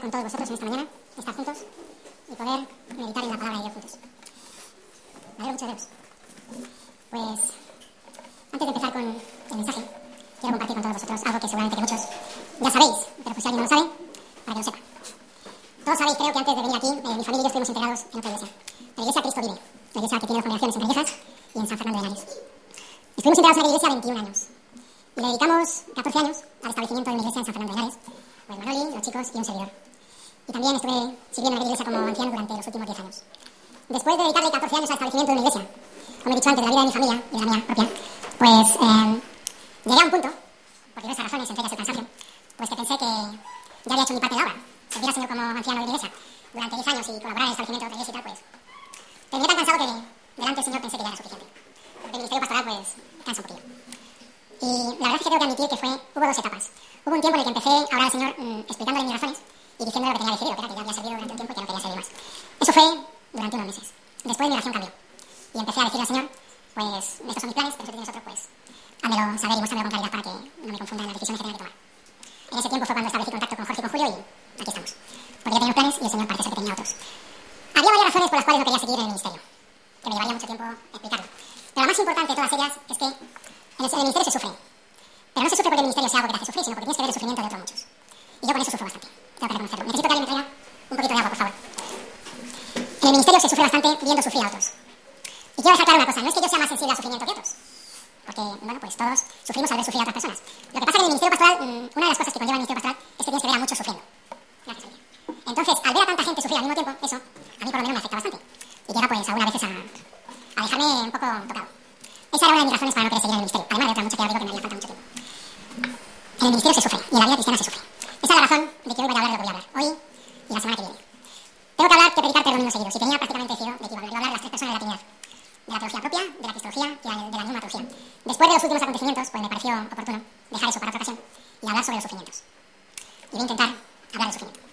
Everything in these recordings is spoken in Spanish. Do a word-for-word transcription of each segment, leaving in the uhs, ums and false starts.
con todos vosotros en esta mañana, estar juntos y poder meditar en la palabra de Dios juntos. Me alegro mucho de veros. Pues, antes de empezar con el mensaje, quiero compartir con todos vosotros algo que seguramente que muchos ya sabéis, pero pues si alguien no lo sabe, para que lo sepa. Todos sabéis, creo que antes de venir aquí, eh, mi familia y yo estuvimos integrados en otra iglesia. La iglesia Cristo Vive, la iglesia que tiene dos congregaciones en Torreviejas y en San Fernando de Henares. Estuvimos integrados en la iglesia veintiún años. Y le dedicamos catorce años al establecimiento de mi iglesia en San Fernando de Henares, con el Manoli, los chicos y un servidor. Y también estuve sirviendo en aquella iglesia como anciano durante los últimos diez años. Después de dedicarle catorce años al establecimiento de una iglesia, como he dicho antes, de la vida de mi familia y de la mía propia, pues eh, llegué a un punto, por diversas razones, entre ellas el cansancio, pues que pensé que ya había hecho mi parte de la obra. Servir al Señor como anciano de la iglesia durante diez años y colaborar en el establecimiento de otra iglesia y tal, pues terminé tan cansado que delante del Señor pensé que ya era suficiente. El ministerio pastoral, pues, cansa un poquillo. Y la verdad es que tengo que admitir que fue, hubo dos etapas. Hubo un tiempo en el que empecé a orar al Señor mmm, explicándole mis razones y diciéndole lo que tenía decidido, que era que ya había servido durante un tiempo y que no quería servir más. Eso fue durante unos meses. Después mi oración cambió. Y empecé a decirle al Señor, pues, estos son mis planes, pero si tienes otro, pues, házmelo saber y muéstramelo con claridad para que no me confunda en las decisiones que tenga que tomar. En ese tiempo fue cuando establecí contacto con Jorge y con Julio y aquí estamos. Porque yo tenía planes y el Señor parece ser que tenía otros. Había varias razones por las cuales no quería seguir en el ministerio, que me llevaría mucho tiempo explicarlo. Pero la más importante de todas ellas es que en el ministerio se sufre. Pero no se sufre porque el ministerio sea algo que te hace sufrir, sino porque tienes que ver el sufrimiento de otros muchos. Y yo con eso sufro bastante. Tengo que reconocerlo. Necesito que alguien me traiga un poquito de agua, por favor. En el ministerio se sufre bastante viendo sufrir a otros. Y quiero dejar claro una cosa, no es que yo sea más sensible al sufrimiento que otros. Porque, bueno, pues todos sufrimos al ver sufrir a otras personas. Lo que pasa es que en el ministerio pastoral, una de las cosas que conlleva el ministerio pastoral es que tienes que ver a muchos sufriendo. Gracias a Dios. Entonces, al ver a tanta gente sufrir al mismo tiempo, eso a mí por lo menos me afecta bastante. Y llega pues algunas veces a, a dejarme un poco tocado. Esa era una de mis razones para no querer seguir en el ministerio. Además de otras muchas que ya digo que me haría falta mucho tiempo. En el ministerio se sufre y en la vida cristiana se sufre. Esa es la razón de que hoy voy a hablar de lo que voy a hablar. Hoy y la semana que viene. Tengo que hablar que predicar tres domingos seguidos. Y tenía prácticamente decidido de que iba a hablar de las tres personas de la Trinidad. De la teología propia, de la cristología y de la neumatología. Después de los últimos acontecimientos, pues me pareció oportuno dejar eso para otra ocasión y hablar sobre los sufrimientos. Y voy a intentar hablar del sufrimiento.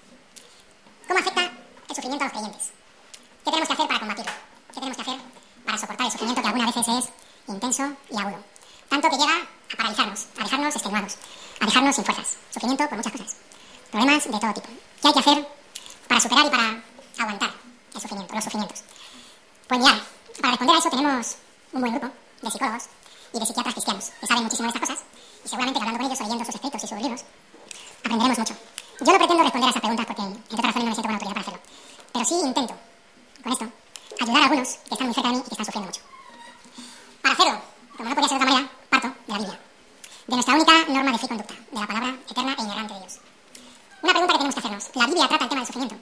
¿Cómo afecta el sufrimiento a los creyentes? ¿Qué tenemos que hacer para combatirlo? ¿Qué tenemos que hacer para soportar el sufrimiento que algunas veces es intenso y agudo? Tanto que llega a paralizarnos, a dejarnos extenuados, a dejarnos sin fuerzas. Sufrimiento por muchas cosas. Problemas de todo tipo. ¿Qué hay que hacer para superar y para aguantar el sufrimiento, los sufrimientos? Pues mirad, para responder a eso tenemos un buen grupo de psicólogos y de psiquiatras cristianos que saben muchísimo de estas cosas y seguramente que hablando con ellos o leyendo sus escritos y sus libros aprenderemos mucho. Yo no pretendo responder a esas preguntas porque entre otras razones no me siento con autoridad para hacerlo. Pero sí intento, con esto, ayudar a algunos que están muy cerca de mí y que están sufriendo mucho. Para hacerlo, como no podía ser de otra manera, parto de la Biblia, de nuestra única norma de fe y conducta, de la palabra eterna e inerrante de Dios. Una pregunta que tenemos que hacernos. ¿La Biblia trata el tema del sufrimiento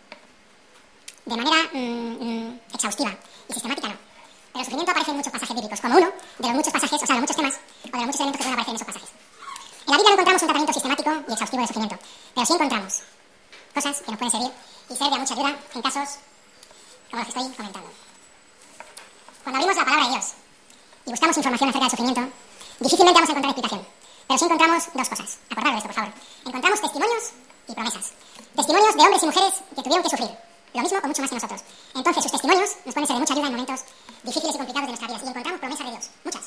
de manera mmm, mmm, exhaustiva y sistemática? No. Pero el sufrimiento aparece en muchos pasajes bíblicos, como uno de los muchos pasajes, o sea, de los muchos temas, o de los muchos elementos que pueden aparecer en esos pasajes. En la Biblia no encontramos un tratamiento sistemático y exhaustivo del sufrimiento, pero sí encontramos cosas que nos pueden servir y ser de mucha ayuda en casos como los que estoy comentando. Cuando abrimos la palabra de Dios y buscamos información acerca del sufrimiento, difícilmente vamos a encontrar explicación, pero sí encontramos dos cosas. Acordaros de esto, por favor. Encontramos testimonios y promesas. Testimonios de hombres y mujeres que tuvieron que sufrir lo mismo o mucho más que nosotros. Entonces, sus testimonios nos pueden ser de mucha ayuda en momentos difíciles y complicados de nuestras vidas. Y encontramos promesas de Dios, muchas,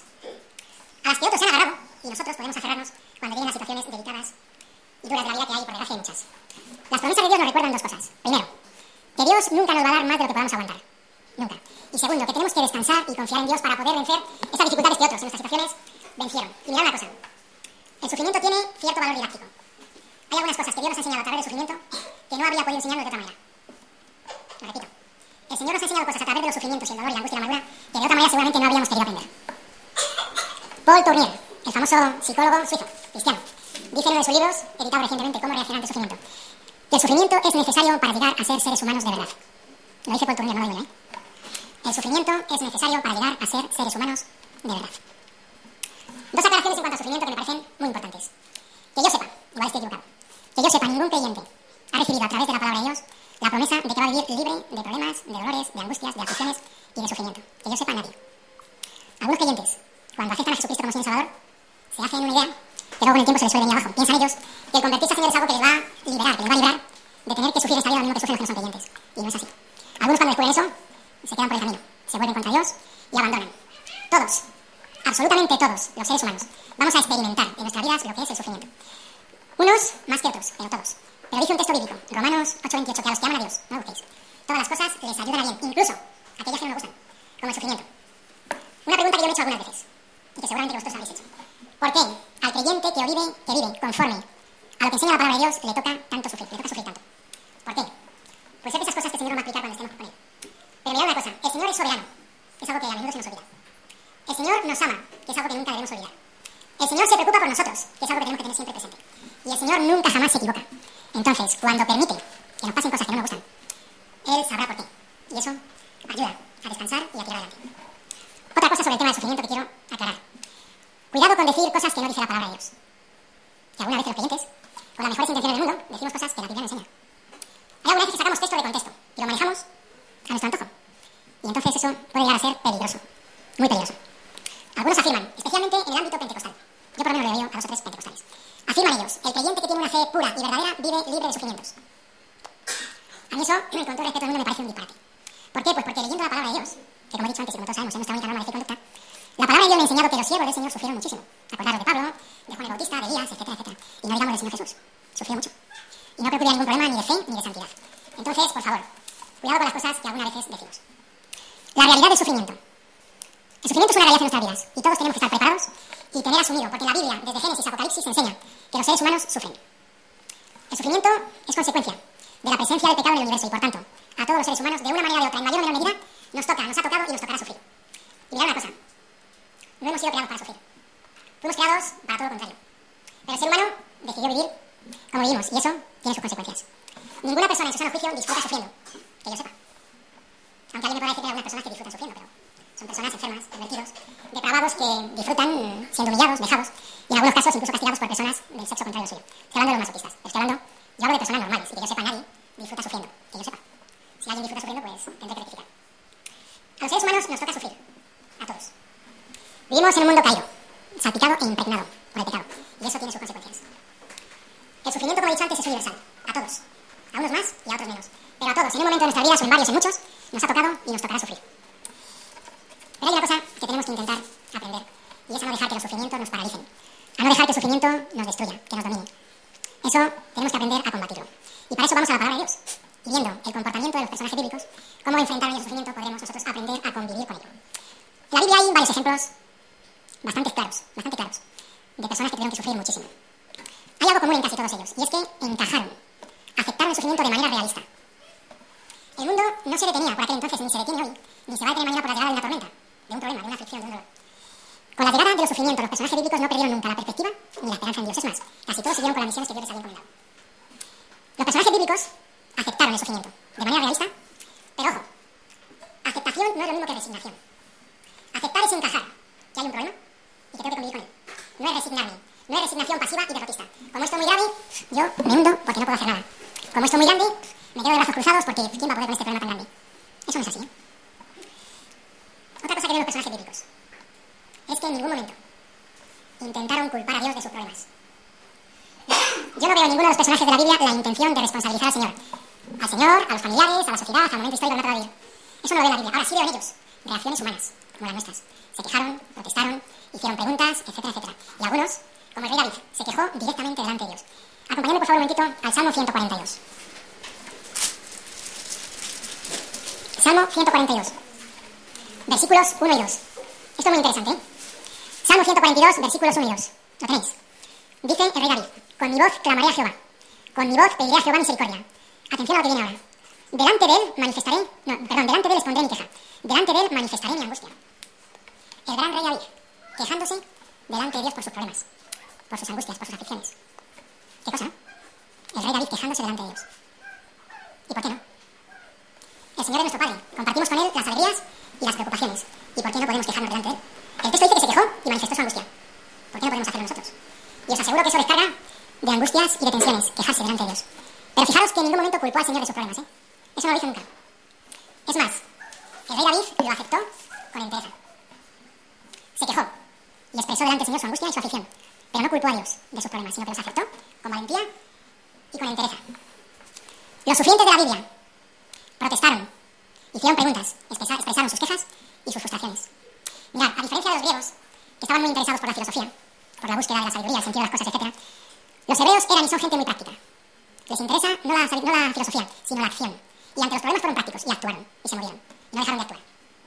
a las que otros se han agarrado y nosotros podemos aferrarnos cuando vienen las situaciones delicadas y duras de la vida que hay, por desgracia hay muchas. Las promesas de Dios nos recuerdan dos cosas. Primero, que Dios nunca nos va a dar más de lo que podamos aguantar. Nunca. Y segundo, que tenemos que descansar y confiar en Dios para poder vencer esas dificultades que otros en nuestras situaciones vencieron. Y mirad una cosa. El sufrimiento tiene cierto valor didáctico. Hay algunas cosas que Dios nos ha enseñado a través del sufrimiento que no habría podido enseñarnos de otra manera. Lo repito. El Señor nos ha enseñado cosas a través de los sufrimientos y el dolor y la angustia y la amargura que de otra manera seguramente no habríamos querido aprender. Paul Tournier, el famoso psicólogo suizo, cristiano, dice en uno de sus libros, editado recientemente, Cómo reaccionar ante el sufrimiento, que el sufrimiento es necesario para llegar a ser seres humanos de verdad. Lo dice Paul Tournier, no lo digo yo, ¿eh? El sufrimiento es necesario para llegar a ser seres humanos de verdad. Dos aclaraciones en cuanto al sufrimiento que me parecen muy importantes. Que yo sepa, igual estoy equivocado, que yo sepa, ningún creyente ha recibido a través de la palabra de Dios la promesa de que va a vivir libre de problemas, de dolores, de angustias, de aflicciones y de sufrimiento. Que yo sepa, nadie. Algunos creyentes, cuando aceptan a Jesucristo como Señor y Salvador, se hacen una idea que luego con el tiempo se les suele venir abajo. Piensan ellos que el convertirse al Señor es algo que les va a liberar, que les va a librar de tener que sufrir esta vida lo mismo que sufren los que no son creyentes. Y no es así. Algunos cuando descubren eso, se quedan por el camino, se vuelven contra Dios y abandonan. Todos, absolutamente todos los seres humanos, vamos a experimentar en nuestras vidas lo que es el sufrimiento. Unos más que otros, pero todos. Pero dice un un texto bíblico, Romanos ocho veintiocho, que a los que aman a Dios, no lo busquéis, todas las cosas les ayudan a bien, incluso aquellas que no me gustan, como el sufrimiento. Una pregunta que yo me he hecho algunas veces, y que seguramente que vosotros habéis hecho. ¿Por qué al creyente que vive, que vive conforme a lo que enseña la palabra de Dios le toca tanto sufrir, le toca sufrir tanto? ¿Por qué? Pues sé que esas cosas que el Señor nos va a explicar cuando estemos con Él. Pero mirad una cosa, el Señor es soberano, que es algo que a menudo se nos olvida. El Señor nos ama, que es algo que nunca debemos olvidar. El Señor se preocupa por nosotros, que es algo que tenemos que tener siempre presente. Y el Señor nunca jamás se equivoca. Entonces, cuando permite que nos pasen cosas que no nos gustan, Él sabrá por qué. Y eso ayuda a descansar y a tirar adelante. Otra cosa sobre el tema del sufrimiento que quiero aclarar. Cuidado con decir cosas que no dice la palabra de Dios. Que alguna vez los creyentes, con las mejores intenciones del mundo, decimos cosas que la Biblia no enseña. Hay algunas veces que sacamos texto de contexto y lo manejamos a nuestro antojo. Y entonces eso puede llegar a ser peligroso. Muy peligroso. Algunos afirman, especialmente en el ámbito pentecostal. Yo por lo menos lo veo a los tres pentecostales. Afirman ellos, el creyente que tiene una fe pura y verdadera vive libre de sufrimientos. A mí eso, con todo el respeto del mundo, me parece un disparate. ¿Por qué? Pues porque leyendo la palabra de Dios, que como he dicho antes y como todos sabemos es nuestra única norma de fe y conducta, la palabra de Dios me ha enseñado que los siervos del Señor sufrieron muchísimo. Acordaros de Pablo, de Juan el Bautista, de Elías, etcétera, etcétera. Y no digamos del Señor Jesús. Sufrió mucho. Y no creo que hubiera ningún problema ni de fe ni de santidad. Entonces, por favor, cuidado con las cosas que algunas veces decimos. La realidad del sufrimiento. El sufrimiento es una realidad en nuestras vidas y todos tenemos que estar preparados y tener asumido, porque en la Biblia, desde Génesis a Apocalipsis, se enseña que los seres humanos sufren. El sufrimiento es consecuencia de la presencia del pecado en el universo y, por tanto, a todos los seres humanos, de una manera o de otra, en mayor o menor medida, nos toca, nos ha tocado y nos tocará sufrir. Y mirad una cosa, no hemos sido creados para sufrir. Fuimos creados para todo lo contrario. Pero el ser humano decidió vivir como vivimos y eso tiene sus consecuencias. Ninguna persona en su sano juicio disfruta sufriendo, que yo sepa. Aunque alguien me podrá decir que hay algunas personas que disfrutan sufriendo, pero son personas enfermas, pervertidos, depravados que disfrutan siendo humillados, vejados y en algunos casos incluso castigados por personas del sexo contrario al suyo. Estoy hablando de los masoquistas. Pero estoy hablando, yo hablo de personas normales y que yo sepa nadie disfruta sufriendo, que yo sepa. Si alguien disfruta sufriendo, pues tendré que rectificar. A los seres humanos nos toca sufrir, a todos. Vivimos en un mundo caído, salpicado e impregnado por el pecado y eso tiene sus consecuencias. El sufrimiento, como he dicho antes, es universal, a todos, a unos más y a otros menos, pero a todos, en un momento de nuestras vidas o en varios, en muchos, nos ha tocado y nos tocará sufrir. Pero hay una cosa que tenemos que intentar aprender, y es a no dejar que los sufrimientos nos paralicen, a no dejar que el sufrimiento nos destruya, que nos domine. Eso tenemos que aprender a combatirlo. Y para eso vamos a la palabra de Dios. Y viendo el comportamiento de los personajes bíblicos, cómo enfrentar el sufrimiento, podremos nosotros aprender a convivir con ello. En la Biblia hay varios ejemplos bastante claros, bastante claros, de personas que tuvieron que sufrir muchísimo. Hay algo común en casi todos ellos, y es que encajaron, aceptaron el sufrimiento de manera realista. El mundo no se detenía por aquel entonces, ni se detiene hoy, ni se va a detener mañana por la llegada de una tormenta, de un problema, de una aflicción, de un dolor. Con la llegada de los sufrimientos, los personajes bíblicos no perdieron nunca la perspectiva ni la esperanza en Dios. Es más, casi todos siguieron con las misiones que Dios les había encomendado. Los personajes bíblicos aceptaron el sufrimiento de manera realista, pero ojo, aceptación no es lo mismo que resignación. Aceptar es encajar que hay un problema y que tengo que convivir con él. No es resignarme, no es resignación pasiva y derrotista. Como esto es muy grave, yo me hundo porque no puedo hacer nada. Como esto es muy grande, me quedo de brazos cruzados porque ¿quién va a poder con este problema tan grande? Eso no es así, ¿eh? Otra cosa que ven los personajes bíblicos es que en ningún momento intentaron culpar a Dios de sus problemas. Yo no veo en ninguno de los personajes de la Biblia la intención de responsabilizar al Señor. Al Señor, a los familiares, a la sociedad, al momento histórico en el que va a vivir. Eso no lo ve la Biblia. Ahora sí veo en ellos reacciones humanas, como las nuestras. Se quejaron, protestaron, hicieron preguntas, etcétera, etcétera. Y algunos, como el rey David, se quejó directamente delante de Dios. Acompañadme por favor un momentito al Salmo ciento cuarenta y dos. Salmo ciento cuarenta y dos. Versículos uno y dos. Esto es muy interesante, ¿eh? Salmo ciento cuarenta y dos, versículos uno y dos. Lo tenéis. Dice el rey David, con mi voz clamaré a Jehová, con mi voz pediré a Jehová misericordia. Atención a lo que viene ahora. Delante de él manifestaré, no, perdón, delante de él expondré mi queja. Delante de él manifestaré mi angustia. El gran rey David, quejándose delante de Dios por sus problemas, por sus angustias, por sus aflicciones. ¿Qué cosa? El rey David quejándose delante de Dios. ¿Y por qué no? El Señor es nuestro Padre. Compartimos con él las alegrías y las preocupaciones. ¿Y por qué no podemos quejarnos delante de él? El texto dice que se quejó y manifestó su angustia. ¿Por qué no podemos hacerlo nosotros? Y os aseguro que eso descarga de angustias y de tensiones, quejarse delante de Dios. Pero fijaros que en ningún momento culpó al Señor de sus problemas, ¿eh? Eso no lo hizo nunca. Es más, el rey David lo aceptó con entereza. Se quejó y expresó delante del Señor su angustia y su aflicción. Pero no culpó a Dios de sus problemas, sino que los aceptó con valentía y con entereza. Los sufrientes de la Biblia protestaron, hicieron preguntas, expresaron sus quejas y sus frustraciones. Mirad, a diferencia de los griegos, que estaban muy interesados por la filosofía, por la búsqueda de la sabiduría, el sentido de las cosas, etcétera, los hebreos eran y son gente muy práctica. Les interesa no la, no la filosofía, sino la acción. Y ante los problemas fueron prácticos y actuaron y se murieron. Y no dejaron de actuar.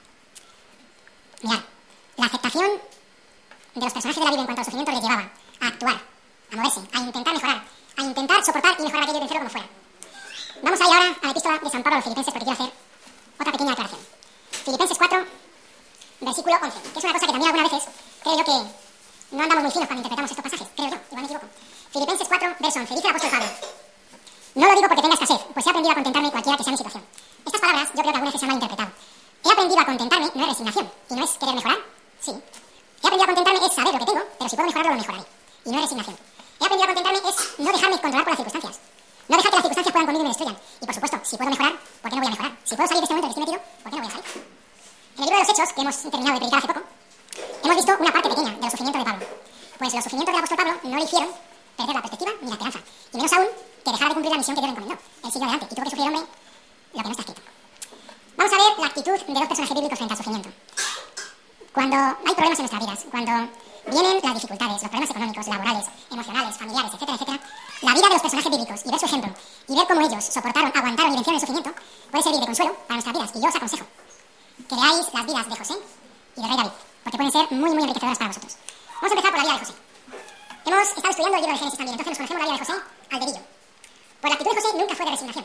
Mirad, la aceptación de los personajes de la Biblia en cuanto al sufrimiento les llevaba a actuar, a moverse, a intentar mejorar, a intentar soportar y mejorar aquello y vencerlo como fuera. Vamos a ir ahora a la epístola de San Pablo a los Filipenses porque quiero hacer otra pequeña aclaración. Filipenses cuatro, versículo once, que es una cosa que también algunas veces creo yo que no andamos muy finos cuando interpretamos estos pasajes, creo yo, igual me equivoco. Filipenses cuatro, verso once, dice el apóstol Pablo: no lo digo porque tenga escasez, pues he aprendido a contentarme cualquiera que sea mi situación. Estas palabras yo creo que algunas veces se han malinterpretado. He aprendido a contentarme no es resignación, y no es querer mejorar, sí. He aprendido a contentarme es saber lo que tengo, pero si puedo mejorarlo, lo mejoraré, y no es resignación. He aprendido a contentarme es no dejarme controlar por las circunstancias. No dejar que las circunstancias puedan conmigo y me destruyan. Y por supuesto, si puedo mejorar, ¿por qué no voy a mejorar? Si puedo salir de este momento en el que estoy metido, ¿por qué no voy a salir? En el libro de los Hechos, que hemos terminado de predicar hace poco, hemos visto una parte pequeña de los sufrimientos de Pablo. Pues los sufrimientos del apóstol Pablo no le hicieron perder la perspectiva ni la esperanza. Y menos aún que dejara de cumplir la misión que Dios le encomendó. Él siguió adelante y tuvo que sufrir el hombre lo que no está escrito. Vamos a ver la actitud de dos personajes bíblicos frente al sufrimiento. Cuando hay problemas en nuestras vidas, cuando vienen las dificultades, los problemas económicos, laborales, emocionales, familiares, etcétera, etcétera, la vida de los personajes bíblicos y ver su ejemplo y ver cómo ellos soportaron, aguantaron y vencieron el sufrimiento puede servir de consuelo para nuestras vidas. Y yo os aconsejo que leáis las vidas de José y del rey David, porque pueden ser muy, muy enriquecedoras para vosotros. Vamos a empezar por la vida de José. Hemos estado estudiando el libro de Génesis también, entonces nos conocemos la vida de José al dedillo. Pues la actitud de José nunca fue de resignación.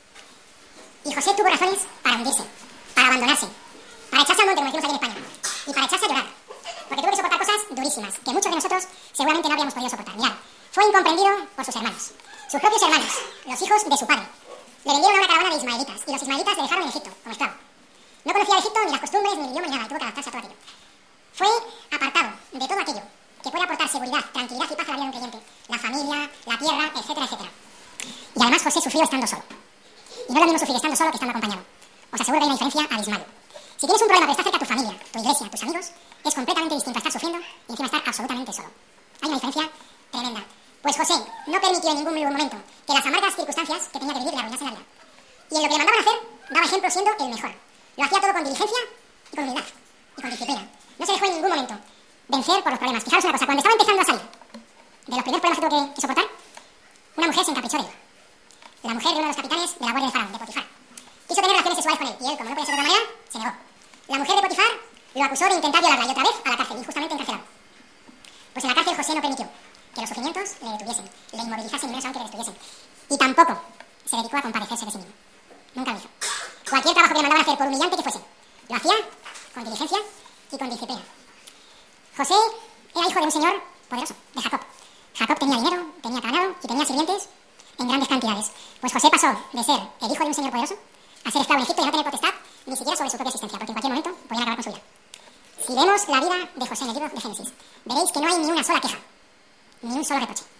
Y José tuvo razones para hundirse, para abandonarse, para echarse al monte, como decimos aquí en España, y para echarse a llorar, porque tuvo que soportar cosas durísimas, que muchos de nosotros seguramente no habríamos podido soportar. Mirad, fue incomprendido por sus hermanos, sus propios hermanos, los hijos de su padre. Le vendieron a una caravana de ismaelitas, y los ismaelitas le dejaron en Egipto, como esclavo. No conocía el Egipto, ni las costumbres, ni el idioma, ni nada, y tuvo que adaptarse a todo aquello. Fue apartado de todo aquello que puede aportar seguridad, tranquilidad y paz a la vida de un creyente, la familia, la tierra, etcétera, etcétera. Y además José sufrió estando solo. Y no es lo mismo sufrir estando solo que estando acompañado. Os aseguro que hay una diferencia abismal. Si tienes un problema pero estás cerca de tu familia, tu iglesia, tus amigos, es completamente distinto a estar sufriendo y encima estar absolutamente solo. Hay una diferencia tremenda. Pues José no permitió en ningún momento que las amargas circunstancias que tenía que vivir le arruinasen la vida. Y en lo que le mandaban hacer, daba ejemplo siendo el mejor. Lo hacía todo con diligencia y con humildad y con disciplina. No se dejó en ningún momento vencer por los problemas. Fijaros una cosa, cuando estaba empezando a salir de los primeros problemas que tuvo que, que soportar, una mujer se encaprichó de él. La mujer de uno de los capitanes de la guardia de Faraón, de Potifar. Quiso tener relaciones sexuales con él y él, como no podía ser de otra manera, se negó. La mujer de Potifar lo acusó de intentar violarla y otra vez a la cárcel, injustamente encarcelado. Pues en la cárcel José no permitió que los sufrimientos le detuviesen, le inmovilizasen y menos aún que le destruyesen. Y tampoco se dedicó a compadecerse de sí mismo. Nunca lo hizo. Cualquier trabajo que le mandaban hacer, por humillante que fuese, lo hacía con diligencia y con disciplina. José era hijo de un señor poderoso, de Jacob. Jacob tenía dinero, tenía ganado y tenía sirvientes en grandes cantidades. Pues José pasó de ser el hijo de un señor poderoso a ser esclavo en Egipto y no tener potestad ni siquiera sobre su propia existencia, porque en cualquier momento podían acabar con su vida. Si vemos la vida de José en el libro de Génesis, veréis que no hay ni una sola queja, ni un solo reproche.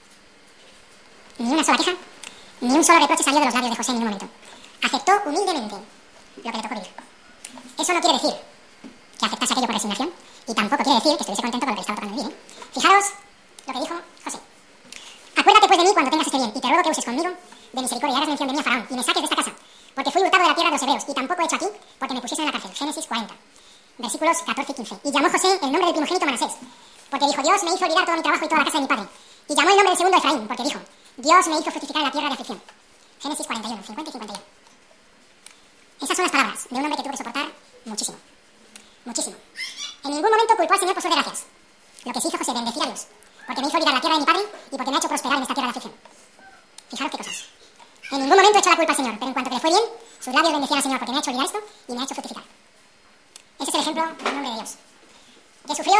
Ni una sola queja, ni un solo reproche salió de los labios de José en ningún momento. Aceptó humildemente lo que le tocó vivir. Eso no quiere decir que aceptase aquello por resignación, y tampoco quiere decir que estuviese contento con lo que le estaba tocando vivir, ¿eh? Fijaros lo que dijo José. Acuérdate pues de mí cuando tengas este bien, y te ruego que uses conmigo de misericordia y hagas mención de mí a Faraón, y me saques de esta casa, porque fui hurtado de la tierra de los hebreos, y tampoco he hecho aquí porque me pusiesen en la cárcel. Génesis cuarenta, versículos catorce y quince. Y llamó José el nombre del primogénito Manasés, porque dijo: Dios me hizo olvidar todo mi trabajo y toda la casa de mi padre. Y llamó el nombre del segundo Efraín, porque dijo: Dios me hizo fructificar en la tierra de aflicción. Génesis cuarenta y uno, cincuenta y cincuenta y uno. Esas son las palabras de un hombre que tuvo que soportar muchísimo. Muchísimo. En ningún momento culpó al Señor por sus desgracias. Lo que sí hizo José, bendecir a Dios, porque me hizo olvidar la tierra de mi padre y porque me ha hecho prosperar en esta tierra de aflicción. Fijaros qué cosas. En ningún momento he hecho la culpa al Señor, pero en cuanto que le fue bien, sus labios bendecían al Señor porque me ha hecho olvidar esto y me ha hecho fructificar. Ese es el ejemplo del nombre de Dios. Que sufrió,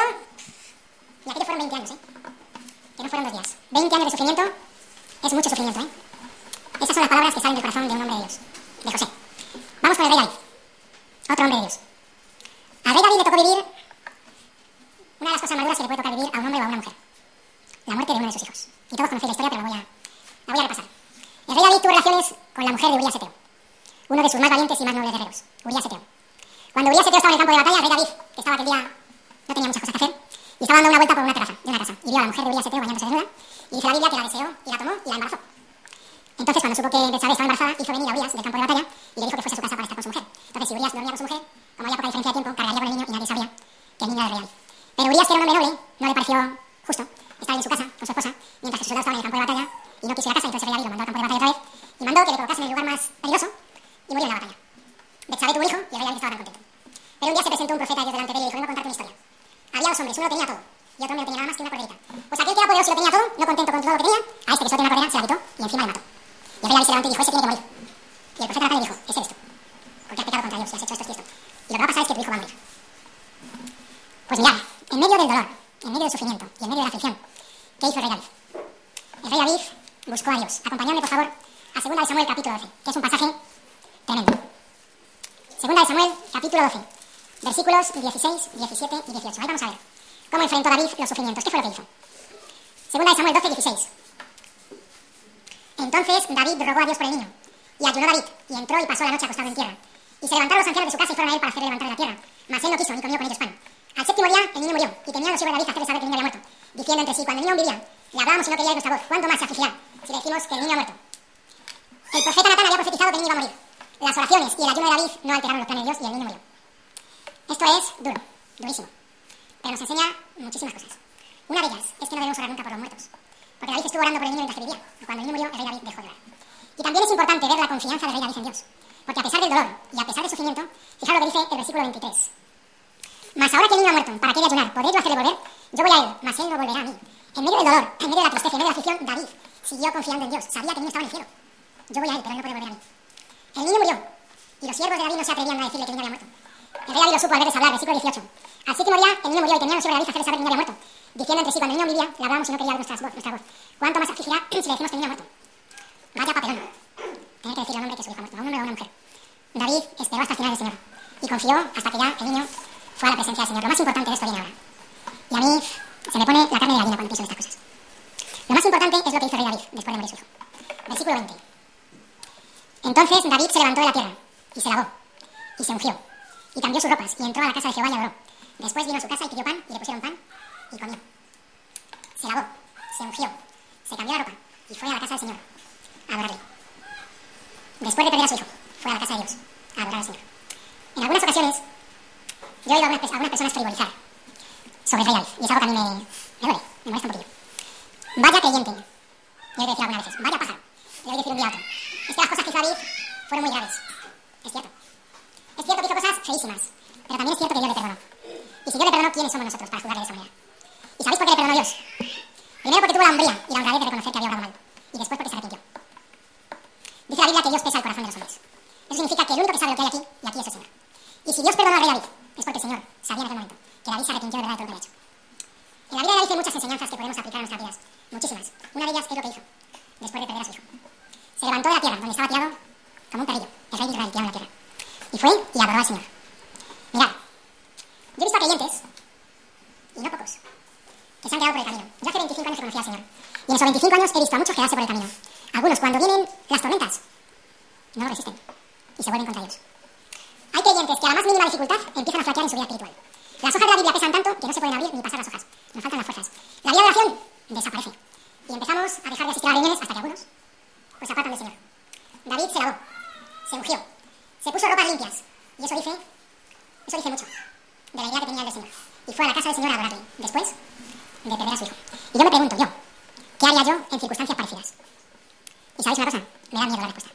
y aquellos fueron veinte años, ¿eh? Que no fueron dos días. veinte años de sufrimiento es mucho sufrimiento, ¿eh? Esas son las palabras que salen del corazón de un hombre de Dios, de José. Vamos con el rey David, otro hombre de Dios. Al rey David le tocó vivir una de las cosas maduras que le puede tocar vivir a un hombre o a una mujer: la muerte de uno de sus hijos. Y todos conocéis la historia, pero la voy a, la voy a repasar. El rey David tuvo relaciones con la mujer de Urías Eteo, uno de sus más valientes y más nobles guerreros, Urías Eteo. Cuando Urías Eteo estaba en el campo de batalla, el rey David, que estaba aquel día, no tenía muchas cosas que hacer, y estaba dando una vuelta por una terraza de una casa, y vio a la mujer de Urías Eteo bañándose desnuda, y dice la Biblia que la deseó, y la tomó, y la embarazó. Entonces, cuando supo que Betsabé estaba embarazada, hizo venir a Urías del campo de batalla, y le dijo que fuese a su casa para estar con su mujer. Entonces, si Urías dormía con su mujer, como había poca diferencia de tiempo, cargaría con el niño, y nadie sabría que el niño era el rey David. Pero Urías, que era un hombre noble, no le pareció justo estar en su casa con su esposa, mientras que sus soldados estaban en el campo de batalla, y no quiso ir a casa, entonces el rey David lo mandó al campo de batalla otra vez, colocarse en el lugar más peligroso y murió en la batalla. Betsabé tuvo un hijo y el rey David estaba tan contento. Pero un día se presentó un profeta de Dios delante de él y le dijo: vengo a contarte una historia. Había dos hombres, uno tenía todo y otro hombre no tenía nada más que una corderita. Pues aquel que era poderoso y lo tenía todo, no contento con todo lo que tenía, a este que solo tenía una cordera se la quitó y encima le mató. Y el rey David se levantó y dijo: ese tiene que morir. Y el profeta Natán le dijo: ese eres tú, porque has pecado contra Dios y has hecho esto y esto. Y lo que va a pasar es que tu hijo va a morir. Pues mirad, en medio del dolor, en medio del sufrimiento y en medio de la aflicción, ¿qué hizo el rey David? El rey David buscó a Dios. Acompañadme, por favor, a segunda de Samuel, capítulo doce, que es un pasaje tremendo. segunda de Samuel, capítulo doce, versículos dieciséis, diecisiete y dieciocho. Ahí vamos a ver cómo enfrentó David los sufrimientos. ¿Qué fue lo que hizo? segunda de Samuel doce, dieciséis. Entonces David rogó a Dios por el niño, y ayunó David, y entró y pasó la noche acostado en tierra. Y se levantaron los ancianos de su casa y fueron a él para hacerle levantar de la tierra. Mas él no quiso, ni comió con ellos pan. Al séptimo día, el niño murió, y temían los hijos de David hacerle saber que el niño había muerto, diciendo entre sí: cuando el niño aún vivía, le hablábamos y no quería oír nuestra voz, ¿cuánto más se afligirá si le decimos que el niño ha muerto? El profeta Natán había profetizado que el niño iba a morir. Las oraciones y el ayuno de David no alteraron los planes de Dios y el niño murió. Esto es duro, durísimo, pero nos enseña muchísimas cosas. Una de ellas es que no debemos orar nunca por los muertos, porque David estuvo orando por el niño mientras que vivía, y cuando el niño murió, el rey David dejó de orar. Y también es importante ver la confianza del rey David en Dios, porque a pesar del dolor y a pesar del sufrimiento, fijaros lo que dice el versículo veintitrés. Mas ahora que el niño ha muerto, ¿para qué he de ayunar? ¿Podré yo hacerle volver? Yo voy a él, mas él no volverá a mí. En medio del dolor, en medio de la tristeza, en medio de la aflicción, David siguió confiando en Dios. Sabía que el niño estaba en el cielo. Yo voy a él, pero él no puede volver a mí. El niño murió, y los siervos de David no se atrevían a decirle que el niño había muerto. El rey David lo supo al verles hablar, versículo dieciocho. Al séptimo día, el niño murió y temían los siervos de David hacerle saber que el niño había muerto, diciendo entre sí: cuando el niño vivía, le hablábamos y no quería oír nuestra voz, nuestra voz. ¿Cuánto más afligirá si le decimos que el niño ha muerto? Vaya papelón. Tener que decirle a un hombre que su hijo ha muerto, a un hombre o a una mujer. David esperó hasta el final del Señor y confió hasta que ya el niño fue a la presencia del Señor. Lo más importante de esto viene ahora. Y a mí se me pone la carne de gallina cuando pienso en estas cosas. Lo más importante es lo que hizo el rey David después de morir su hijo. Versículo veinte. Entonces David se levantó de la tierra y se lavó y se ungió y cambió sus ropas y entró a la casa de Jehová y adoró. Después vino a su casa y pidió pan y le pusieron pan y comió. Se lavó, se ungió, se cambió la ropa y fue a la casa del Señor a adorarle. Después de perder a su hijo, fue a la casa de Dios a adorar al Señor. En algunas ocasiones, yo he oído a algunas, a algunas personas frivolizar sobre el rey David, y es algo que a mí me, me duele, me molesta un poquillo. Vaya creyente, yo he de decir algunas veces, vaya pájaro, le voy a decir un día a otro. Es que las cosas que hizo David fueron muy graves. Es cierto. Es cierto que hizo cosas feísimas, pero también es cierto que Dios le perdonó. Y si Dios le perdonó, ¿quiénes somos nosotros para juzgarle de esa manera? ¿Y sabéis por qué le perdonó Dios? Primero porque tuvo la hombría y la honradez de reconocer que había obrado mal, y después porque se arrepintió. Dice la Biblia que Dios pesa el corazón de los hombres. Eso significa que el único que sabe lo que hay aquí, y aquí es el Señor. Y si Dios perdonó al rey David, es porque el Señor sabía en aquel momento que David se arrepintió de verdad de todo lo que había hecho. En la vida de David hay muchas enseñanzas que podemos aplicar a nuestras vidas. Muchísimas. Una de ellas es lo que hizo después de perder a su hijo. Se levantó de la tierra, donde estaba tirado como un perrillo, el rey de Israel tirado en la tierra. Y fue y adoró al Señor. Mirad, yo he visto a creyentes, y no pocos, que se han quedado por el camino. Yo hace veinticinco años que conocí al Señor. Y en esos veinticinco años he visto a muchos quedarse por el camino. Algunos, cuando vienen las tormentas, no lo resisten y se vuelven contra Dios. Hay creyentes que a la más mínima dificultad empiezan a flaquear en su vida espiritual. Las hojas de la Biblia pesan tanto que no se pueden abrir ni pasar las hojas. Nos faltan las fuerzas. La vida de oración desaparece. Y empezamos a dejar de asistir a reuniones hasta que algunos pues se apartan del Señor. David se lavó, se ungió, se puso ropas limpias. Y eso dice, eso dice mucho de la idea que tenía del Señor. Y fue a la casa del Señor a adorarle, después de perder a su hijo. Y yo me pregunto, yo, ¿qué haría yo en circunstancias parecidas? ¿Y sabéis una cosa? Me da miedo la respuesta.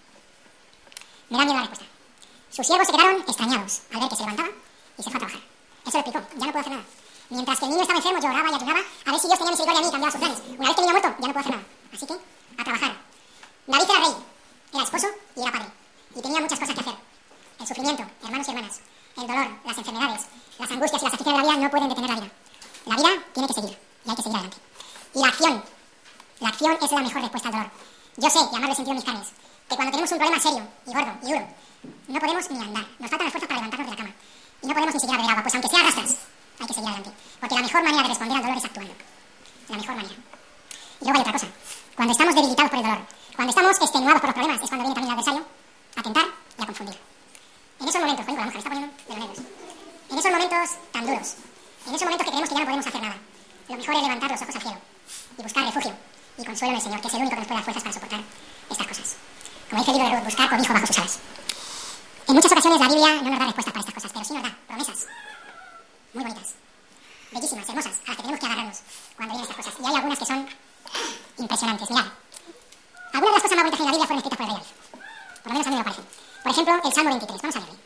Me da miedo la respuesta. Sus siervos se quedaron extrañados al ver que se levantaba y se fue a trabajar. Eso lo explicó, ya no puedo hacer nada. Mientras que el niño estaba enfermo, yo oraba y ayunaba a ver si Dios tenía misericordia de mí y cambiaba sus planes. Una vez que el niño ha muerto, ya no puedo hacer nada. Así que, a trabajar. David era rey, era esposo y era padre. Y tenía muchas cosas que hacer. El sufrimiento, hermanos y hermanas, el dolor, las enfermedades, las angustias y las aflicciones de la vida no pueden detener la vida. La vida tiene que seguir y hay que seguir adelante. Y la acción, la acción es la mejor respuesta al dolor. Yo sé, y amarlo he sentido en mis carnes, que cuando tenemos un problema serio y gordo y duro, no podemos ni andar. Nos faltan las fuerzas para levantarnos de la cama. Y no podemos ni siquiera beber agua, pues aunque sea arrastras, hay que seguir adelante. Porque la mejor manera de responder al dolor es actuando. La mejor manera. Y luego hay otra cosa. Cuando estamos debilitados por el dolor, cuando estamos extenuados por los problemas, es cuando viene también el adversario a tentar y a confundir. En esos momentos, por ejemplo, la mujer está poniendo de los nervios. En esos momentos tan duros, en esos momentos que creemos que ya no podemos hacer nada, lo mejor es levantar los ojos al cielo y buscar refugio y consuelo en el Señor, que es el único que nos puede dar fuerzas para soportar estas cosas. Como dice el libro de Ruth, buscar cobijo bajo sus alas. En muchas ocasiones la Biblia no nos da respuestas para estas cosas, pero sí nos da promesas muy bonitas, bellísimas, hermosas, a las que tenemos que agarrarnos cuando vienen estas cosas. Y hay algunas que son impresionantes. Mirad, Algunas de las cosas más bonitas que hay en la Biblia fueron escritas por el rey David. Por lo menos a mí me lo parecen. Por ejemplo, el Salmo veintitrés. Vamos a leerlo.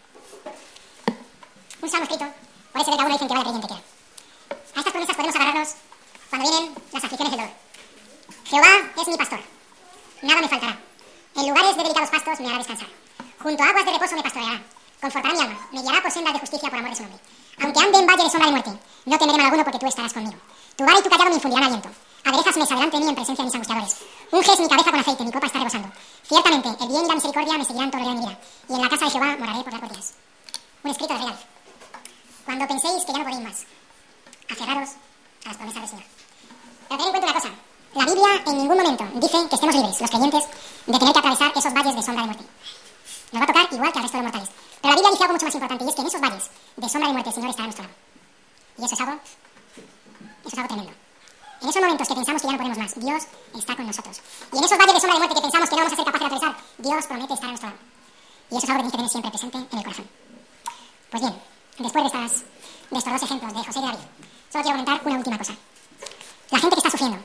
Un salmo escrito por ese de cada uno dicen que vaya creyente que era. A estas promesas podemos agarrarnos cuando vienen las aflicciones del dolor. Jehová es mi pastor. Nada me faltará. En lugares de delicados pastos me hará descansar. Junto a aguas de reposo me pastoreará. Confortará mi alma. Me guiará por sendas de justicia por amor de su nombre. Aunque ande en valle de sombra de muerte, no temeré mal alguno porque tú estarás conmigo. Tu vara y tu callado me infundirán aliento. Aderezas mesa delante de mí en presencia de mis angustiadores. Unges mi cabeza con aceite, mi copa está rebosando. Ciertamente, el bien y la misericordia me seguirán todo el día de mi vida. Y en la casa de Jehová moraré por largos días. Un escrito de David. Cuando penséis que ya no podéis más, aferraros a las promesas del Señor. Pero tened en cuenta una cosa. La Biblia en ningún momento dice que estemos libres, los creyentes, de tener que atravesar esos valles de sombra de muerte. Nos va a tocar igual que al resto de los mortales. Pero la Biblia dice algo mucho más importante, y es que en esos valles de sombra de muerte el Señor estará a nuestro lado. Y eso es algo, eso es algo tremendo. En esos momentos que pensamos que ya no podemos más, Dios está con nosotros. Y en esos valles de sombra de muerte que pensamos que no vamos a ser capaces de atravesar, Dios promete estar a nuestro lado. Y eso es algo que tienes que tener siempre presente en el corazón. Pues bien, después de, estas, de estos dos ejemplos de José y de David, solo quiero comentar una última cosa. La gente que está sufriendo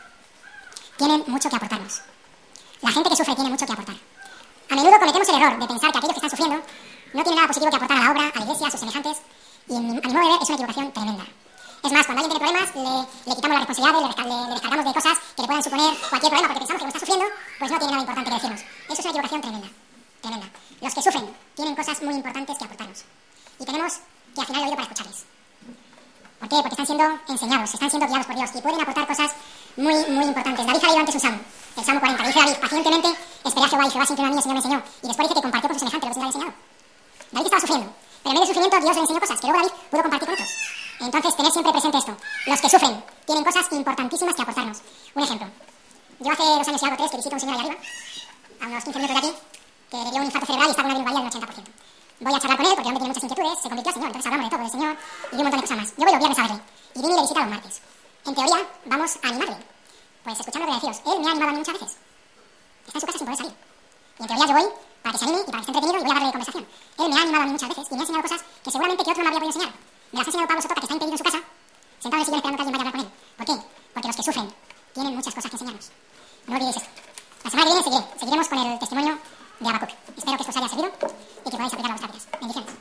tiene mucho que aportarnos. La gente que sufre tiene mucho que aportar. A menudo cometemos el error de pensar que aquellos que están sufriendo no tienen nada positivo que aportar a la obra, a la iglesia, a sus semejantes, y en, a mi modo de ver es una equivocación tremenda. Es más, cuando alguien tiene problemas, le, le quitamos la responsabilidad, le, descarg le, le descargamos de cosas que le puedan suponer cualquier problema porque pensamos que lo está sufriendo, pues no tiene nada importante que decirnos. Eso es una equivocación tremenda. Tremenda. Los que sufren tienen cosas muy importantes que aportarnos. Y tenemos que afinar el oído para escucharles. ¿Por qué? Porque están siendo enseñados, están siendo guiados por Dios y pueden aportar cosas muy, muy importantes. David ha leído antes un salmo, el Salmo cuarenta. Dice David, pacientemente esperé a Jehová y Jehová se inclinó a mí, el Señor me enseñó. Y después dice que compartió con su semejante lo que el Señor le había enseñado. David estaba sufriendo, pero en medio del sufrimiento Dios le enseñó cosas que luego David pudo compartir con otros. Entonces, tener siempre presente esto. Los que sufren tienen cosas importantísimas que aportarnos. Un ejemplo. Yo hace dos años y algo, tres, que visito a un señor allá arriba, a unos quince minutos de aquí, que le dio un infarto cerebral y está con una bilirrubina del ochenta por ciento. Voy a charlar con él porque el hombre tiene muchas inquietudes, se convirtió al Señor, entonces hablamos de todo, del Señor y de un montón de cosas más. Yo voy los viernes a verle y viene y le visita los martes. En teoría, vamos a animarle. Pues escuchando lo que deciros, él me ha animado a mí muchas veces. Está en su casa sin poder salir. Y en teoría yo voy para que se anime y para que esté entretenido y voy a darle conversación. Él me ha animado a mí muchas veces y me ha enseñado cosas que seguramente que otro no me habría podido enseñar. Me las ha enseñado Pablo Sotoca, que está impedido en su casa, sentado en el sillón esperando que alguien vaya a hablar con él. ¿Por qué? Porque los que sufren tienen muchas cosas que enseñarnos. No olvidéis esto. La semana que viene seguiré. Seguiremos con el testimonio de Habacuc. Espero que esto os haya servido y que podáis aplicar a vuestras vidas. Bendiciones.